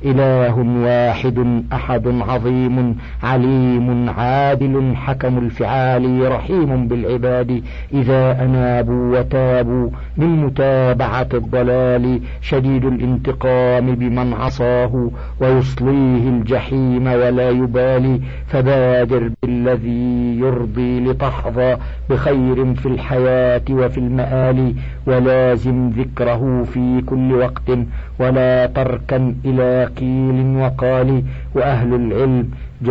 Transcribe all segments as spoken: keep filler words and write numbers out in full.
إله واحد أحد عظيم عليم عادل حكم الفعال رحيم بالعباد إذا أنابوا وتابوا من متابعة الضلال شديد الانتقام بمن عصاه ويصليه الجحيم ولا يبالي فبادر بالذي يرضي لتحظى بخير في الحياة وفي المآل ولازم ذكره في كل وقت ولا تركن إلى قيل وقال وأهل العلم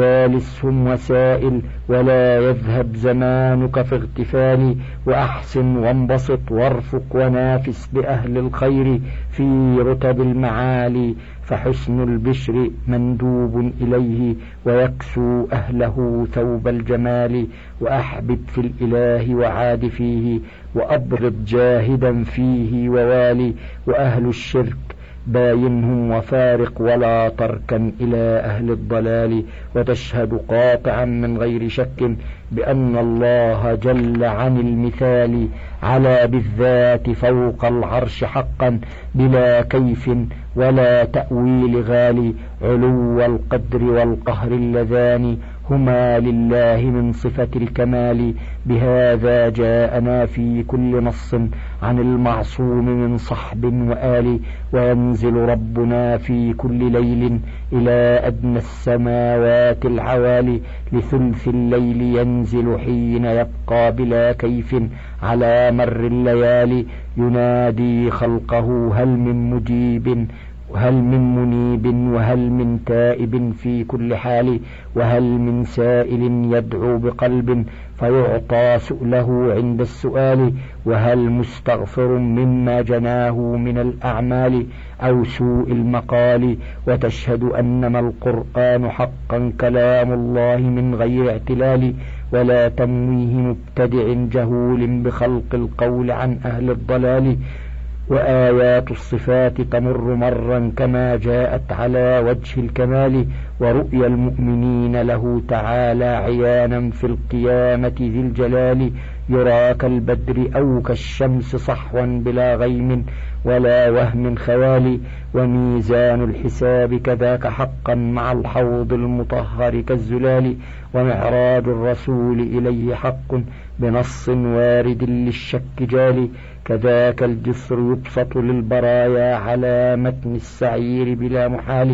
جالسهم وسائل ولا يذهب زمانك في اغتفال وأحسن وانبسط وارفق ونافس بأهل الخير في رتب المعالي فحسن البشر مندوب إليه ويكسو أهله ثوب الجمال وأحبب في الإله وعاد فيه وأبغض جاهدا فيه ووالي وأهل الشرك باينهم وفارق ولا تركن إلى أهل الضلال وتشهد قاطعا من غير شك بأن الله جل عن المثال على بالذات فوق العرش حقا بلا كيف ولا تأويل غالي علو القدر والقهر اللذان هما لله من صفة الكمال بهذا جاءنا في كل نص عن المعصوم من صحب وآل وينزل ربنا في كل ليل إلى أدنى السماوات العوالي لثلث الليل ينزل حين يبقى بلا كيف على مر الليالي ينادي خلقه هل من مجيب وهل من منيب وهل من تائب في كل حال وهل من سائل يدعو بقلب فيعطى سؤله عند السؤال وهل مستغفر مما جناه من الأعمال أو سوء المقال وتشهد أنما القرآن حقا كلام الله من غير اعتلال ولا تمويه مبتدع جهول بخلق القول عن أهل الضلال وآيات الصفات تمر مرا كما جاءت على وجه الكمال ورؤيا المؤمنين له تعالى عيانا في القيامة ذي الجلال يرى كالبدر أو كالشمس صحوا بلا غيم ولا وهم خيال وميزان الحساب كذاك حقا مع الحوض المطهر كالزلال ومعراج الرسول إليه حق بنص وارد للشك جالي كذاك الجسر يبسط للبرايا على متن السعير بلا محال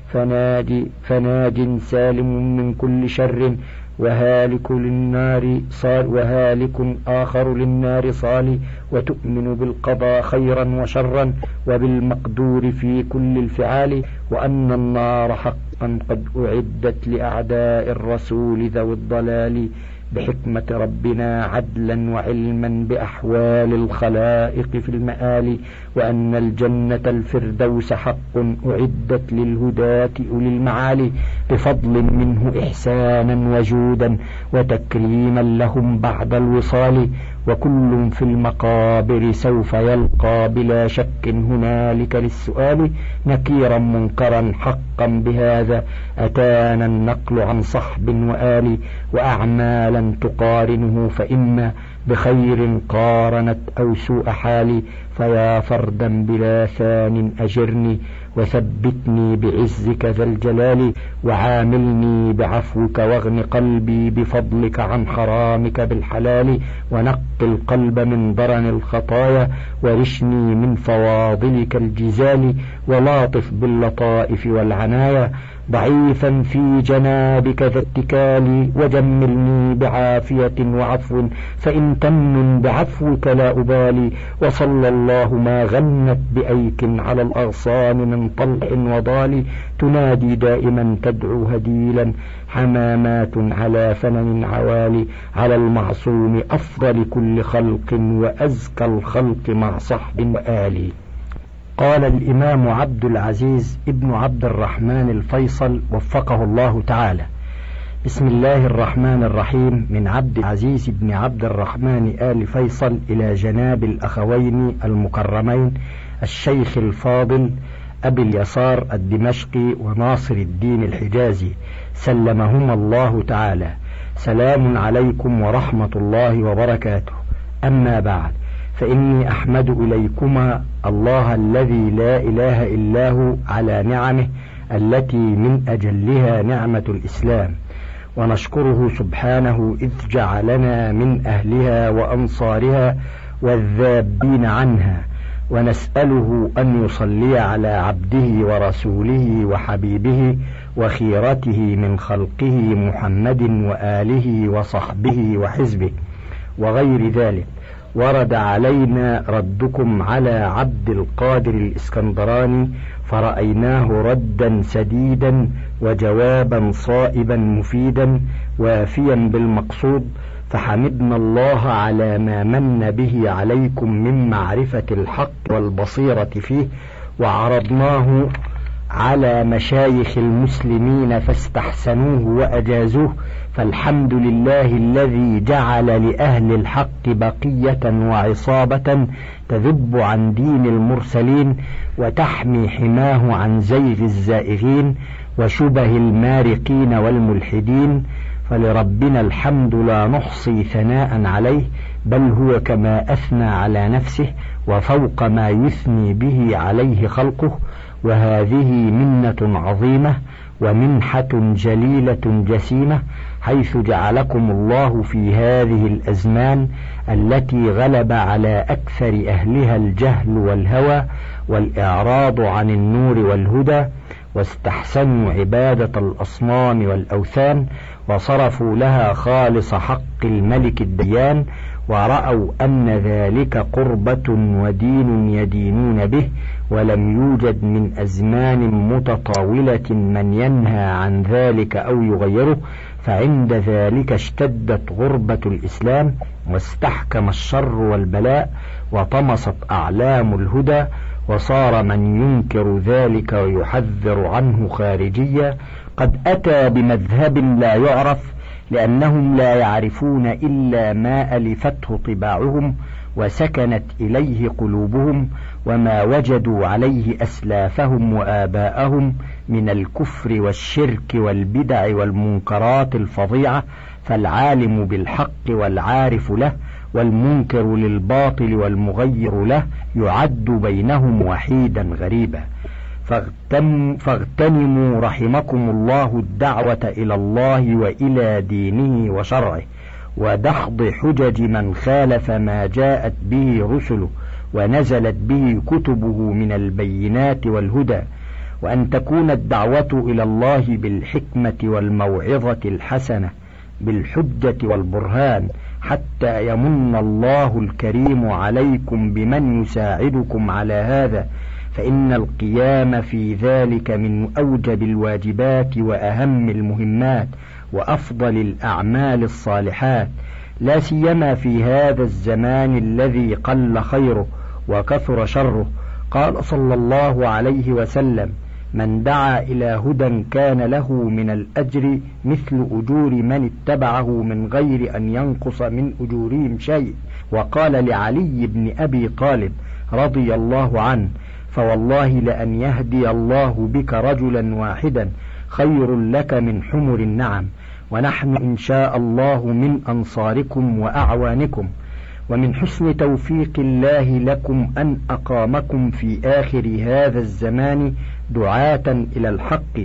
فناج, فناج سالم من كل شر وهالك للنار صال وهالك آخر للنار صالي وتؤمن بالقضاء خيرا وشرا وبالمقدور في كل الفعال وأن النار حقا قد أعدت لأعداء الرسول ذوي الضلال بحكمة ربنا عدلا وعلما بأحوال الخلائق في المآل وأن الجنة الفردوس حق أعدت للهداة أولي المعالي بفضل منه إحسانا وجودا وتكريما لهم بعد الوصال وكل في المقابر سوف يلقى بلا شك هنالك للسؤال نكيرا منكرا حقا بهذا أتانا النقل عن صحب وآل وأعمالا تقارنه فإما بخير قارنت أو سوء حالي فيا فردا بلا ثان أجرني وثبتني بعزك ذا الجلال وعاملني بعفوك واغن قلبي بفضلك عن حرامك بالحلال ونق القلب من درن الخطايا ورشني من فواضلك الجزال ولاطف باللطائف والعنايا ضعيفا في جنابك ذا اتكالي وجملني بعافية وعفو فإن تمن بعفوك لا أبالي وصلى الله ما غنت بأيك على الأغصان من طلع وضال تنادي دائما تدعو هديلا حمامات على فنن عوالي على المعصوم أفضل كل خلق وأزكى الخلق مع صحب وآلي. قال الإمام عبد العزيز ابن عبد الرحمن الفيصل وفقه الله تعالى: بسم الله الرحمن الرحيم، من عبد العزيز بن عبد الرحمن آل فيصل إلى جناب الأخوين المكرمين الشيخ الفاضل أبي اليسار الدمشقي وناصر الدين الحجازي سلمهما الله تعالى: سلام عليكم ورحمة الله وبركاته. أما بعد، فإني أحمد إليكما الله الذي لا إله إلا هو على نعمه التي من أجلها نعمة الإسلام، ونشكره سبحانه إذ جعلنا من أهلها وأنصارها والذابين عنها، ونسأله أن يصلي على عبده ورسوله وحبيبه وخيرته من خلقه محمد وآله وصحبه وحزبه وغير ذلك. ورد علينا ردكم على عبد القادر الإسكندراني فرأيناه ردا سديدا وجوابا صائبا مفيدا وافيا بالمقصود، فحمدنا الله على ما من به عليكم من معرفة الحق والبصيرة فيه، وعرضناه على مشايخ المسلمين فاستحسنوه وأجازوه، فالحمد لله الذي جعل لأهل الحق بقية وعصابة تذب عن دين المرسلين وتحمي حماه عن زيغ الزائغين وشبه المارقين والملحدين. فلربنا الحمد لا نحصي ثناء عليه، بل هو كما أثنى على نفسه وفوق ما يثني به عليه خلقه، وهذه منة عظيمة ومنحة جليلة جسيمة، حيث جعلكم الله في هذه الأزمان التي غلب على أكثر أهلها الجهل والهوى والإعراض عن النور والهدى، واستحسنوا عبادة الأصنام والأوثان، وصرفوا لها خالص حق الملك الديان، ورأوا أن ذلك قربة ودين يدينون به، ولم يوجد من أزمان متطاولة من ينهى عن ذلك أو يغيره، فعند ذلك اشتدت غربة الإسلام واستحكم الشر والبلاء وطمست أعلام الهدى، وصار من ينكر ذلك ويحذر عنه خارجيا قد أتى بمذهب لا يعرف، لأنهم لا يعرفون إلا ما ألفته طباعهم وسكنت إليه قلوبهم، وما وجدوا عليه أسلافهم وآباءهم من الكفر والشرك والبدع والمنكرات الفظيعة. فالعالم بالحق والعارف له والمنكر للباطل والمغير له يعد بينهم وحيدا غريبا. فاغتنموا رحمكم الله الدعوة إلى الله وإلى دينه وشرعه، ودحض حجج من خالف ما جاءت به رسله ونزلت به كتبه من البينات والهدى، وأن تكون الدعوة إلى الله بالحكمة والموعظة الحسنة بالحجة والبرهان، حتى يمن الله الكريم عليكم بمن يساعدكم على هذا، فإن القيام في ذلك من أوجب الواجبات وأهم المهمات وأفضل الأعمال الصالحات، لا سيما في هذا الزمان الذي قل خيره وكثر شره. قال صلى الله عليه وسلم: من دعا إلى هدى كان له من الأجر مثل أجور من اتبعه من غير أن ينقص من أجورهم شيء. وقال لعلي بن أبي طالب رضي الله عنه: فوالله لأن يهدي الله بك رجلا واحدا خير لك من حمر النعم، ونحن إن شاء الله من أنصاركم وأعوانكم. ومن حسن توفيق الله لكم أن أقامكم في آخر هذا الزمان دعاة إلى الحق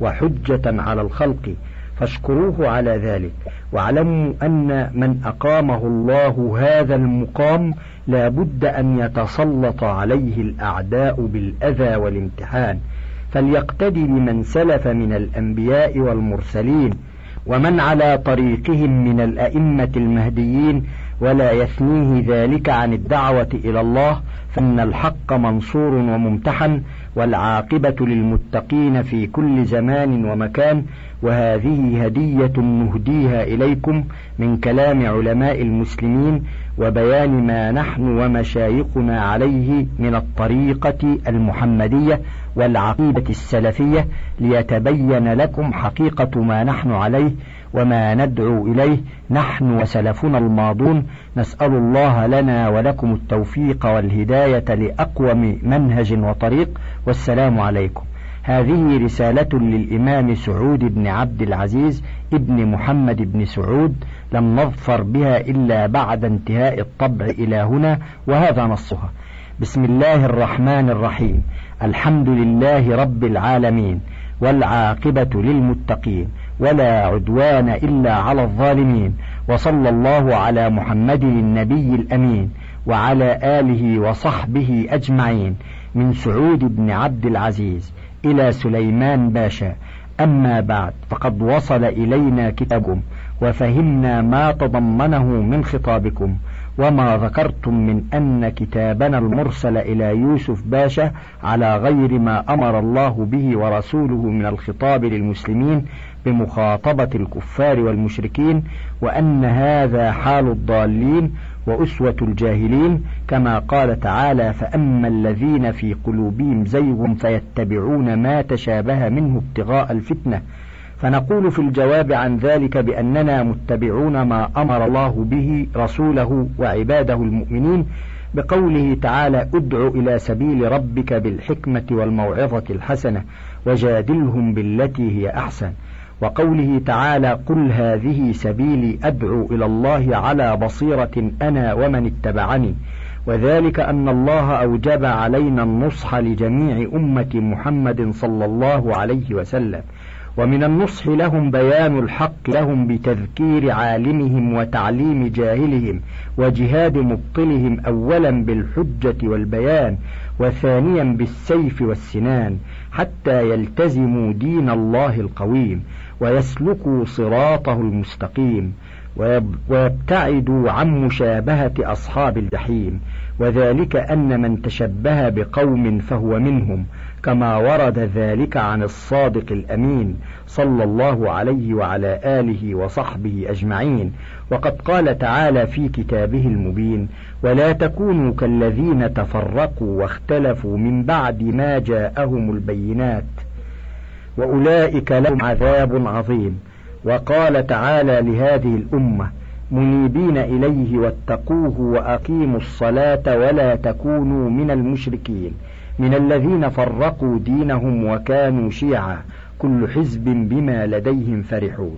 وحجة على الخلق، فاشكروه على ذلك، واعلموا أن من أقامه الله هذا المقام لا بد أن يتسلط عليه الأعداء بالأذى والامتحان، فليقتدي بمن سلف من الأنبياء والمرسلين ومن على طريقهم من الأئمة المهديين، ولا يثنيه ذلك عن الدعوة إلى الله، فإن الحق منصور وممتحن، والعاقبة للمتقين في كل زمان ومكان. وهذه هدية نهديها إليكم من كلام علماء المسلمين وبيان ما نحن ومشايخنا عليه من الطريقة المحمدية والعقيدة السلفية، ليتبين لكم حقيقة ما نحن عليه وما ندعو إليه نحن وسلفنا الماضون. نسأل الله لنا ولكم التوفيق والهداية لأقوم منهج وطريق، والسلام عليكم. هذه رسالة للإمام سعود بن عبد العزيز ابن محمد بن سعود، لم نظفر بها إلا بعد انتهاء الطبع إلى هنا، وهذا نصها: بسم الله الرحمن الرحيم، الحمد لله رب العالمين، والعاقبة للمتقين، ولا عدوان إلا على الظالمين. وصلى الله على محمد النبي الأمين وعلى آله وصحبه أجمعين، من سعود بن عبد العزيز إلى سليمان باشا. أما بعد، فقد وصل إلينا كتابكم وفهمنا ما تضمنه من خطابكم، وما ذكرتم من أن كتابنا المرسل إلى يوسف باشا على غير ما أمر الله به ورسوله من الخطاب للمسلمين بمخاطبة الكفار والمشركين، وأن هذا حال الضالين وأسوة الجاهلين، كما قال تعالى: فأما الذين في قلوبهم زيغ فيتبعون ما تشابه منه ابتغاء الفتنة. فنقول في الجواب عن ذلك بأننا متبعون ما أمر الله به رسوله وعباده المؤمنين بقوله تعالى: ادع إلى سبيل ربك بالحكمة والموعظة الحسنة وجادلهم بالتي هي أحسن، وقوله تعالى: قل هذه سبيلي أدعو إلى الله على بصيرة أنا ومن اتبعني. وذلك أن الله أوجب علينا النصح لجميع أمة محمد صلى الله عليه وسلم، ومن النصح لهم بيان الحق لهم بتذكير عالمهم وتعليم جاهلهم وجهاد مبطلهم، أولا بالحجة والبيان، وثانيا بالسيف والسنان، حتى يلتزموا دين الله القويم ويسلكوا صراطه المستقيم ويبتعدوا عن مشابهة أصحاب الجحيم. وذلك أن من تشبه بقوم فهو منهم، كما ورد ذلك عن الصادق الأمين صلى الله عليه وعلى آله وصحبه أجمعين. وقد قال تعالى في كتابه المبين: ولا تكونوا كالذين تفرقوا واختلفوا من بعد ما جاءهم البينات وأولئك لهم عذاب عظيم. وقال تعالى لهذه الأمة: منيبين إليه واتقوه وأقيموا الصلاة ولا تكونوا من المشركين من الذين فرقوا دينهم وكانوا شيعا كل حزب بما لديهم فرحون.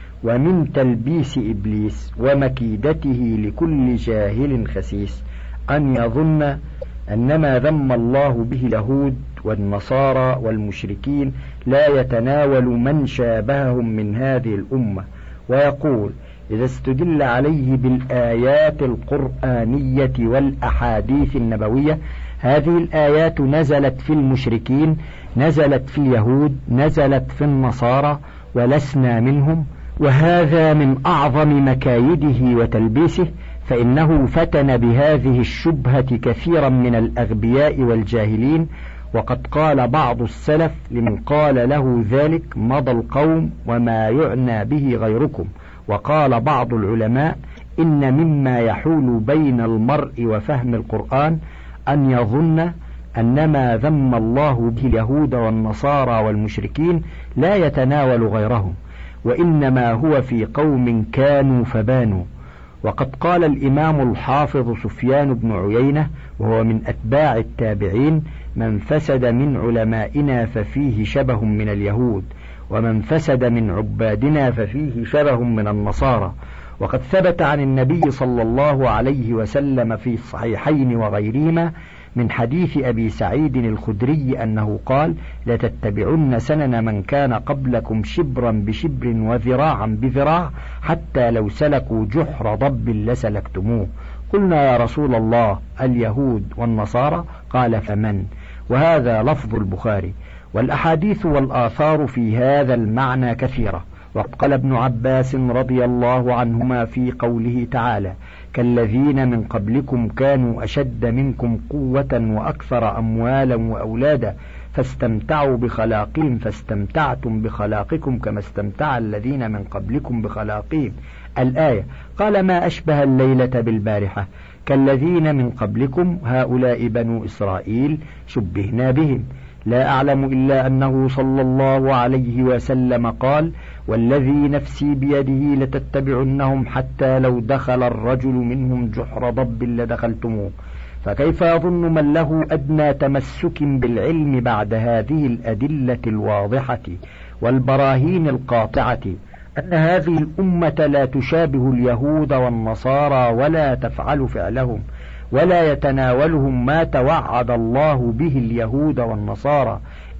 ومن تلبيس إبليس ومكيدته لكل جاهل خسيس أن يظن أنما ذم الله به اليهود والنصارى والمشركين لا يتناول من شابههم من هذه الأمة، ويقول: إذا استدل عليه بالآيات القرآنية والأحاديث النبوية، هذه الآيات نزلت في المشركين، نزلت في اليهود، نزلت في النصارى، ولسنا منهم. وهذا من أعظم مكايده وتلبيسه، فإنه فتن بهذه الشبهة كثيرا من الأغبياء والجاهلين. وقد قال بعض السلف لمن قال له ذلك: مضى القوم وما يعنى به غيركم. وقال بعض العلماء: إن مما يحول بين المرء وفهم القرآن أن يظن أنما ذم الله به اليهود والنصارى والمشركين لا يتناول غيرهم، وإنما هو في قوم كانوا فبانوا. وقد قال الإمام الحافظ سفيان بن عيينة وهو من أتباع التابعين: من فسد من علمائنا ففيه شبه من اليهود، ومن فسد من عبادنا ففيه شبه من النصارى. وقد ثبت عن النبي صلى الله عليه وسلم في الصحيحين وغيرهما من حديث أبي سعيد الخدري أنه قال: لتتبعن سنن من كان قبلكم شبرا بشبر وذراعا بذراع حتى لو سلكوا جحر ضب لسلكتموه. قلنا: يا رسول الله، اليهود والنصارى؟ قال: فمن؟ وهذا لفظ البخاري. والأحاديث والآثار في هذا المعنى كثيرة. وقد قال ابن عباس رضي الله عنهما في قوله تعالى: كالذين من قبلكم كانوا أشد منكم قوة وأكثر أموالا وأولادا فاستمتعوا بخلاقهم فاستمتعتم بخلاقكم كما استمتع الذين من قبلكم بخلاقهم. الآية. قال: ما أشبه الليلة بالبارحة، كالذين من قبلكم هؤلاء بنو إسرائيل شبهنا بهم. لا أعلم إلا أنه صلى الله عليه وسلم قال: والذي نفسي بيده لتتبعنهم حتى لو دخل الرجل منهم جحر ضب لدخلتموه. فكيف يظن من له أدنى تمسك بالعلم بعد هذه الأدلة الواضحة والبراهين القاطعة أن هذه الأمة لا تشابه اليهود والنصارى ولا تفعل فعلهم ولا يتناولهم ما توعد الله به اليهود والنصارى،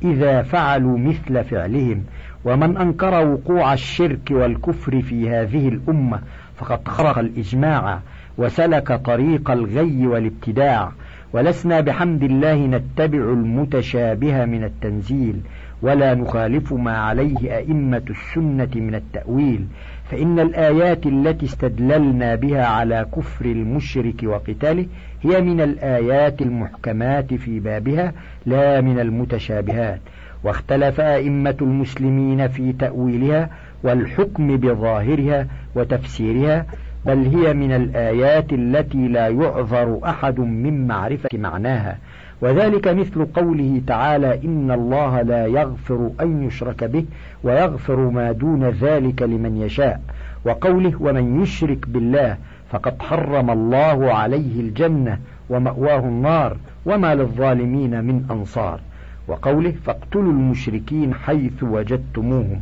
إذا فعلوا مثل فعلهم. ومن أنكر وقوع الشرك والكفر في هذه الأمة فقد خرق الإجماع وسلك طريق الغي والابتداع. ولسنا بحمد الله نتبع المتشابه من التنزيل ولا نخالف ما عليه أئمة السنة من التأويل، فإن الآيات التي استدللنا بها على كفر المشرك وقتاله هي من الآيات المحكمات في بابها لا من المتشابهات. واختلف أئمة المسلمين في تأويلها والحكم بظاهرها وتفسيرها، بل هي من الآيات التي لا يعذر أحد من معرفة معناها. وذلك مثل قوله تعالى: إن الله لا يغفر أن يشرك به ويغفر ما دون ذلك لمن يشاء، وقوله: ومن يشرك بالله فقد حرم الله عليه الجنة ومأواه النار وما للظالمين من أنصار، وقوله: فاقتلوا المشركين حيث وجدتموهم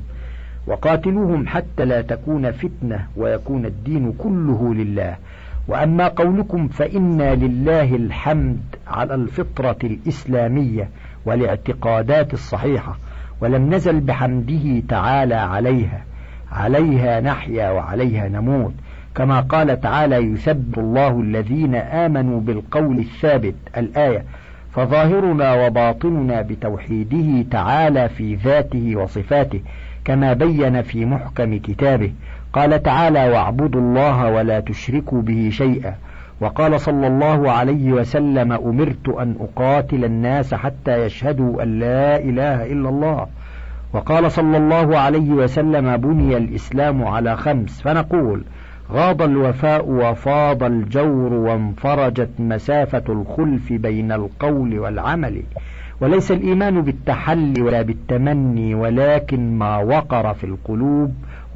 وقاتلوهم حتى لا تكون فتنة ويكون الدين كله لله. وأما قولكم فإنا لله الحمد على الفطرة الإسلامية والاعتقادات الصحيحة، ولم نزل بحمده تعالى عليها، عليها نحيا وعليها نموت، كما قال تعالى: يثبت الله الذين آمنوا بالقول الثابت، الآية. فظاهرنا وباطننا بتوحيده تعالى في ذاته وصفاته، كما بين في محكم كتابه. قال تعالى: واعبدوا الله ولا تشركوا به شيئا. وقال صلى الله عليه وسلم: أمرت أن أقاتل الناس حتى يشهدوا أن لا إله إلا الله. وقال صلى الله عليه وسلم: بني الإسلام على خمس. فنقول: غاض الوفاء وفاض الجور وانفرجت مسافة الخلف بين القول والعمل. وليس الإيمان بالتحلي ولا بالتمني، ولكن ما وقر في القلوب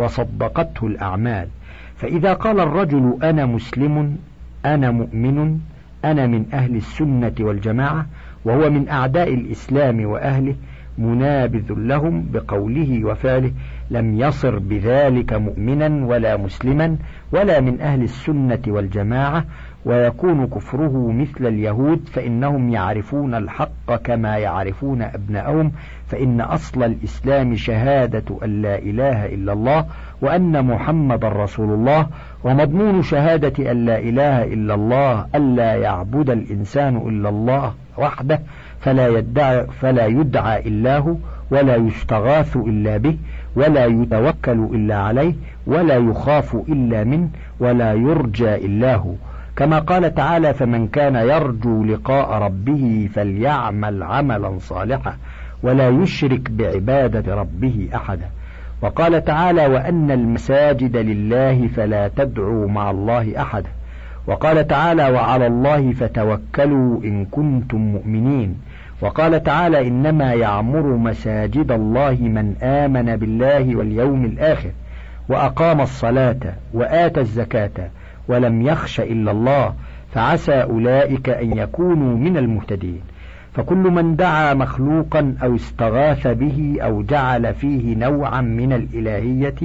وصدقته الأعمال. فإذا قال الرجل: أنا مسلم، أنا مؤمن، أنا من أهل السنة والجماعة، وهو من أعداء الإسلام وأهله منابذ لهم بقوله وفعله، لم يصر بذلك مؤمنا ولا مسلما ولا من أهل السنة والجماعة، ويكون كفره مثل اليهود، فإنهم يعرفون الحق كما يعرفون أبناءهم. فإن أصل الإسلام شهادة أن لا إله إلا الله وأن محمد رسول الله، ومضمون شهادة أن لا إله إلا الله ألا يعبد الإنسان إلا الله وحده، فلا يدعى, فلا يدعى إلا هو، ولا يستغاث إلا به، ولا يتوكل إلا عليه، ولا يخاف إلا منه، ولا يرجى إلا هو. كما قال تعالى: فمن كان يرجو لقاء ربه فليعمل عملا صالحا ولا يشرك بعبادة ربه أحدا. وقال تعالى: وأن المساجد لله فلا تدعوا مع الله أحدا. وقال تعالى: وعلى الله فتوكلوا إن كنتم مؤمنين. وقال تعالى: إنما يعمر مساجد الله من آمن بالله واليوم الآخر وأقام الصلاة وآتى الزكاة ولم يخش إلا الله، فعسى أولئك أن يكونوا من المهتدين. فكل من دعا مخلوقا أو استغاث به أو جعل فيه نوعا من الإلهية،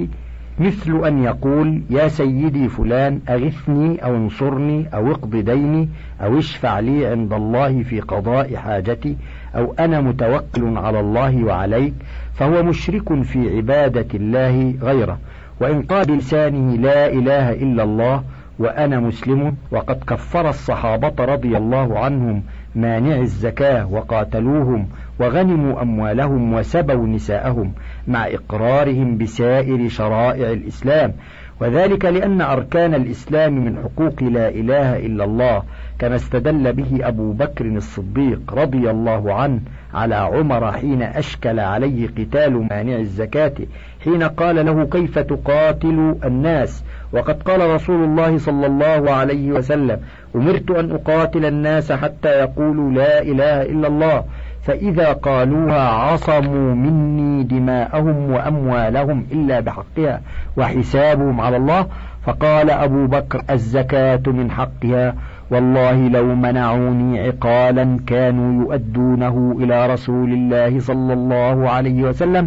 مثل أن يقول: يا سيدي فلان أغثني أو انصرني أو اقض ديني أو اشفع لي عند الله في قضاء حاجتي، أو أنا متوكل على الله وعليك، فهو مشرك في عبادة الله غيره. وإن قال بلسانه: لا إله إلا الله وأنا مسلم، وقد كفر الصحابة رضي الله عنهم مانع الزكاة وقاتلوهم وغنموا أموالهم وسبوا نساءهم، مع إقرارهم بسائر شرائع الإسلام، وذلك لأن أركان الإسلام من حقوق لا إله إلا الله، كما استدل به أبو بكر الصديق رضي الله عنه على عمر حين أشكل عليه قتال مانع الزكاة، حين قال له: كيف تقاتل الناس وقد قال رسول الله صلى الله عليه وسلم: أمرت أن أقاتل الناس حتى يقولوا لا إله إلا الله، فإذا قالوها عصموا مني دماءهم وأموالهم إلا بحقها وحسابهم على الله. فقال أبو بكر: الزكاة من حقها، والله لو منعوني عقالا كانوا يؤدونه إلى رسول الله صلى الله عليه وسلم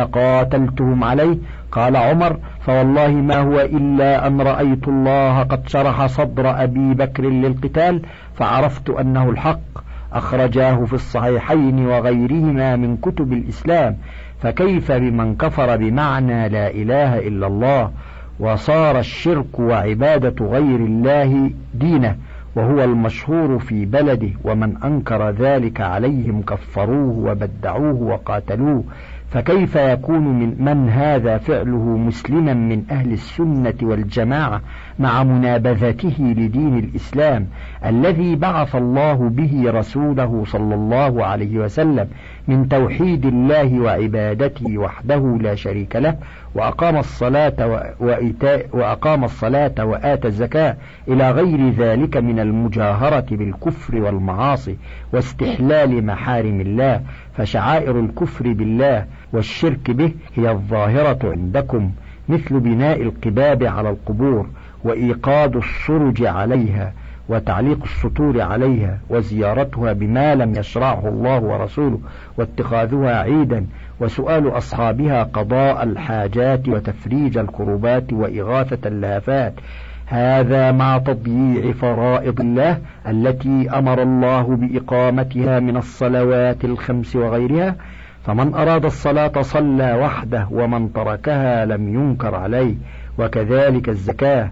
لقاتلتهم عليه. قال عمر: فوالله ما هو إلا أن رأيت الله قد شرح صدر أبي بكر للقتال فعرفت أنه الحق. أخرجاه في الصحيحين وغيرهما من كتب الإسلام، فكيف بمن كفر بمعنى لا إله إلا الله وصار الشرك وعبادة غير الله دينه وهو المشهور في بلده، ومن أنكر ذلك عليهم كفروه وبدعوه وقاتلوه، فكيف يكون من من هذا فعله مسلما من أهل السنة والجماعة مع منابذته لدين الإسلام الذي بعث الله به رسوله صلى الله عليه وسلم من توحيد الله وعبادته وحده لا شريك له، وأقام الصلاة وإيتاء وأقام الصلاة وآتى الزكاة إلى غير ذلك من المجاهرة بالكفر والمعاصي واستحلال محارم الله. فشعائر الكفر بالله والشرك به هي الظاهرة عندكم، مثل بناء القباب على القبور وإيقاد السرج عليها وتعليق السطور عليها وزيارتها بما لم يشرعه الله ورسوله واتخاذها عيدا وسؤال أصحابها قضاء الحاجات وتفريج الكربات وإغاثة اللهفات، هذا مع تضييع فرائض الله التي أمر الله بإقامتها من الصلوات الخمس وغيرها. فمن أراد الصلاة صلى وحده ومن تركها لم ينكر عليه، وكذلك الزكاة،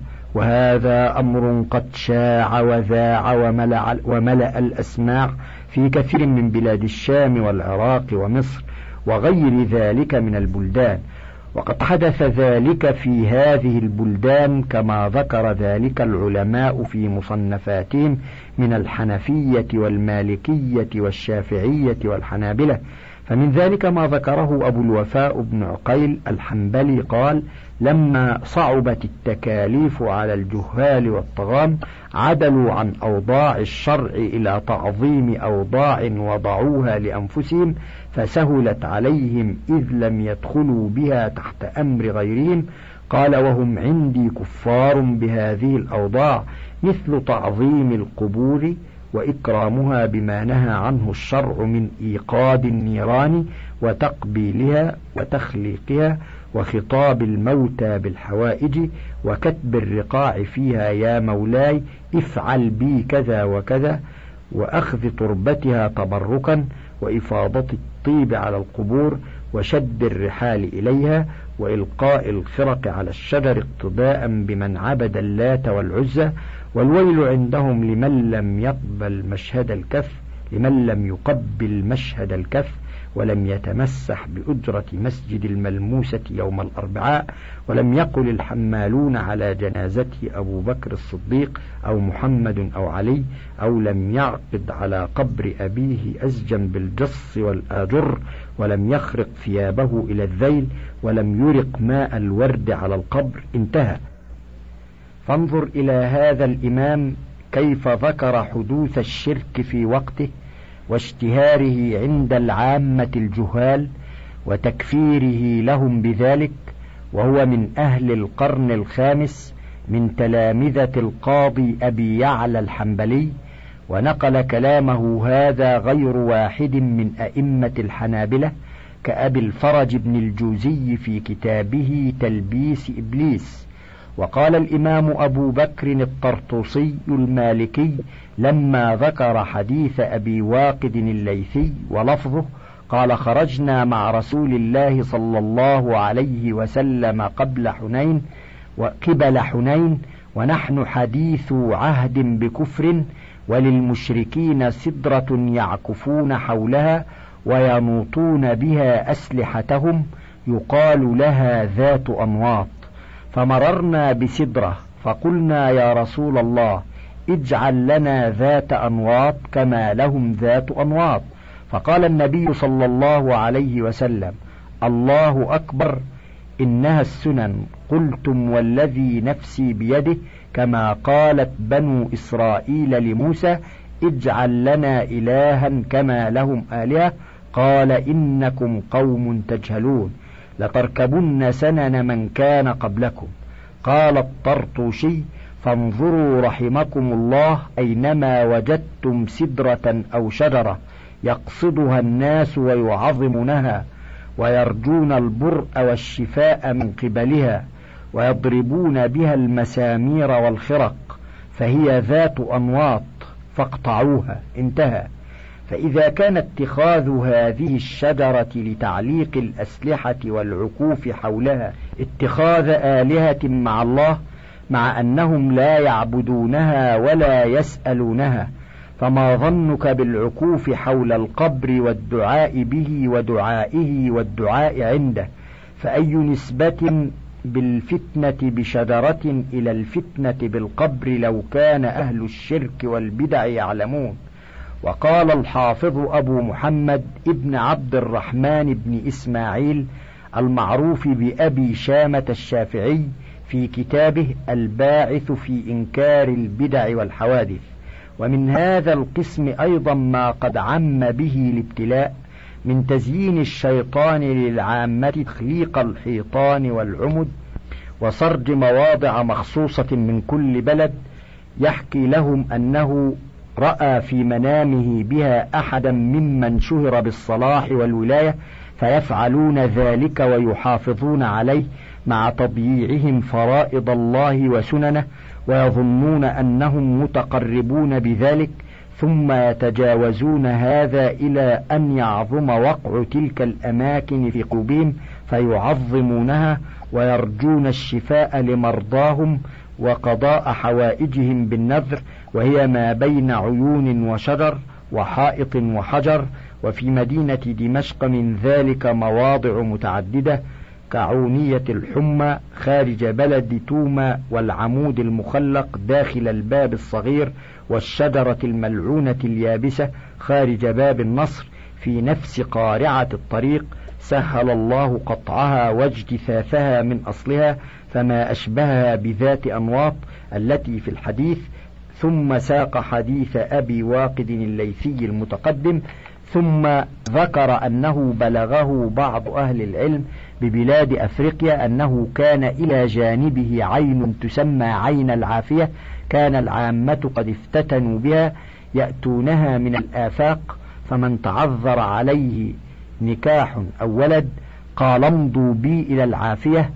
وهذا أمر قد شاع وذاع وملأ, وملأ الأسماع في كثير من بلاد الشام والعراق ومصر وغير ذلك من البلدان، وقد حدث ذلك في هذه البلدان كما ذكر ذلك العلماء في مصنفاتهم من الحنفية والمالكية والشافعية والحنابلة. فمن ذلك ما ذكره أبو الوفاء بن عقيل الحنبلي قال: لما صعبت التكاليف على الجهال والطغام عدلوا عن أوضاع الشرع إلى تعظيم أوضاع وضعوها لأنفسهم فسهلت عليهم إذ لم يدخلوا بها تحت أمر غيرهم. قال: وهم عندي كفار بهذه الأوضاع، مثل تعظيم القبور وإكرامها بما نهى عنه الشرع من إيقاد النيران وتقبيلها وتخليقها وخطاب الموتى بالحوائج وكتب الرقاع فيها: يا مولاي افعل بي كذا وكذا، وأخذ تربتها تبركا، وإفاضة الطيب على القبور، وشد الرحال إليها، وإلقاء الخرق على الشجر اقتداء بمن عبد اللات والعزى. والويل عندهم لمن لم يقبل مشهد الكف لمن لم يقبل مشهد الكف ولم يتمسح بأجرة مسجد الملموسة يوم الأربعاء، ولم يقل الحمالون على جنازته أبو بكر الصديق أو محمد أو علي، أو لم يعقد على قبر أبيه أزجا بالجص والآجر، ولم يخرق ثيابه إلى الذيل، ولم يرق ماء الورد على القبر. انتهى. فانظر إلى هذا الإمام كيف ذكر حدوث الشرك في وقته واشتهاره عند العامة الجهال وتكفيره لهم بذلك، وهو من أهل القرن الخامس من تلامذة القاضي أبي يعلى الحنبلي، ونقل كلامه هذا غير واحد من أئمة الحنابلة كأبي الفرج بن الجوزي في كتابه تلبيس إبليس. وقال الإمام أبو بكر الطرطوسي المالكي لما ذكر حديث أبي واقد الليثي ولفظه قال: خرجنا مع رسول الله صلى الله عليه وسلم قبل حنين وقبل حنين ونحن حديث عهد بكفر، وللمشركين سدرة يعكفون حولها وينوطون بها أسلحتهم يقال لها ذات أنواط، فمررنا بسدرة فقلنا: يا رسول الله اجعل لنا ذات أنواط كما لهم ذات أنواط. فقال النبي صلى الله عليه وسلم: الله أكبر، إنها السنن. قلتم والذي نفسي بيده، كما قالت بنو إسرائيل لموسى: اجعل لنا إلها كما لهم آلهة. قال: إنكم قوم تجهلون، لتركبن سنن من كان قبلكم. قال الطرطوشي: فانظروا رحمكم الله أينما وجدتم سدرة أو شجرة يقصدها الناس ويعظمونها ويرجون البرء والشفاء من قبلها ويضربون بها المسامير والخرق، فهي ذات أنواط فاقطعوها. انتهى. فإذا كان اتخاذ هذه الشجرة لتعليق الأسلحة والعكوف حولها اتخاذ آلهة مع الله، مع أنهم لا يعبدونها ولا يسألونها، فما ظنك بالعكوف حول القبر والدعاء به ودعائه والدعاء عنده؟ فأي نسبة بالفتنة بشجرة إلى الفتنة بالقبر لو كان أهل الشرك والبدع يعلمون؟ وقال الحافظ أبو محمد ابن عبد الرحمن بن إسماعيل المعروف بأبي شامة الشافعي في كتابه الباعث في إنكار البدع والحوادث: ومن هذا القسم أيضا ما قد عم به الابتلاء من تزيين الشيطان للعامة تخليق الحيطان والعمد وسرد مواضع مخصوصة من كل بلد، يحكي لهم أنه رأى في منامه بها أحدا ممن شهر بالصلاح والولاية، فيفعلون ذلك ويحافظون عليه مع تضييعهم فرائض الله وسننه، ويظنون أنهم متقربون بذلك، ثم يتجاوزون هذا إلى أن يعظم وقع تلك الأماكن في قلوبهم فيعظمونها ويرجون الشفاء لمرضاهم وقضاء حوائجهم بالنذر، وهي ما بين عيون وشجر وحائط وحجر. وفي مدينة دمشق من ذلك مواضع متعددة كعونية الحمى خارج بلد توما، والعمود المخلق داخل الباب الصغير، والشجرة الملعونة اليابسة خارج باب النصر في نفس قارعة الطريق، سهل الله قطعها واجتثاثها من أصلها، فما أشبهها بذات أنواط التي في الحديث. ثم ساق حديث أبي واقد الليثي المتقدم، ثم ذكر أنه بلغه بعض أهل العلم ببلاد أفريقيا أنه كان إلى جانبه عين تسمى عين العافية، كان العامة قد افتتنوا بها يأتونها من الآفاق، فمن تعذر عليه نكاح أو ولد قال امضوا بي إلى العافية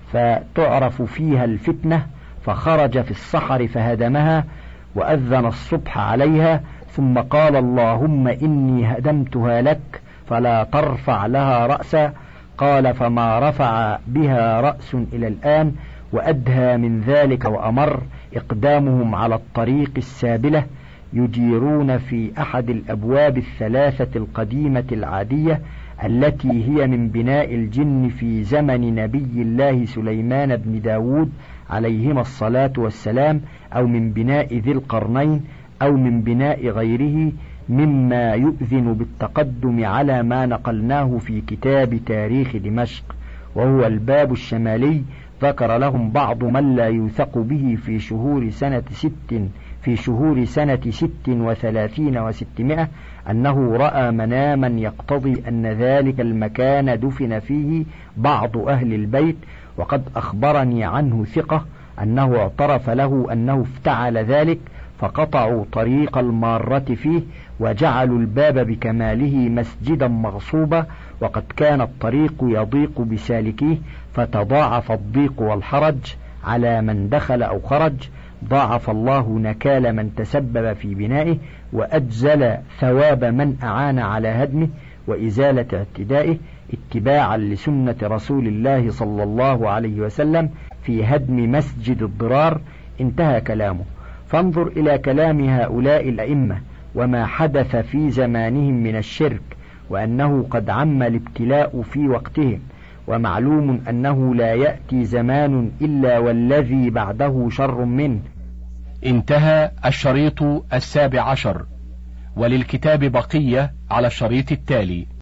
فتعرف فيها الفتنة، فخرج في الصحر فهدمها وأذن الصبح عليها، ثم قال اللهم إني هدمتها لك فلا ترفع لها رأسا. قال فما رفع بها رأس إلى الآن. وأدهى من ذلك وأمر إقدامهم على الطريق السابلة، يجيرون في أحد الأبواب الثلاثة القديمة العادية التي هي من بناء الجن في زمن نبي الله سليمان بن داود عليهما الصلاة والسلام، أو من بناء ذي القرنين، أو من بناء غيره مما يؤذن بالتقدم على ما نقلناه في كتاب تاريخ دمشق، وهو الباب الشمالي. ذكر لهم بعض من لا يوثق به في شهور سنة ست في شهور سنة ست وثلاثين وستمائة أنه رأى مناما يقتضي أن ذلك المكان دفن فيه بعض أهل البيت، وقد أخبرني عنه ثقة أنه اعترف له أنه افتعل ذلك، فقطعوا طريق المارة فيه وجعلوا الباب بكماله مسجدا مغصوبا، وقد كان الطريق يضيق بسالكيه، فتضاعف الضيق والحرج على من دخل أو خرج. ضاعف الله نكال من تسبب في بنائه، وأجزل ثواب من أعان على هدمه وإزالة اعتدائه، اتباعا لسنة رسول الله صلى الله عليه وسلم في هدم مسجد الضرار. انتهى كلامه. فانظر إلى كلام هؤلاء الأئمة وما حدث في زمانهم من الشرك، وأنه قد عم الابتلاء في وقتهم، ومعلوم أنه لا يأتي زمان إلا والذي بعده شر منه. انتهى الشريط السابع عشر، وللكتاب بقية على الشريط التالي.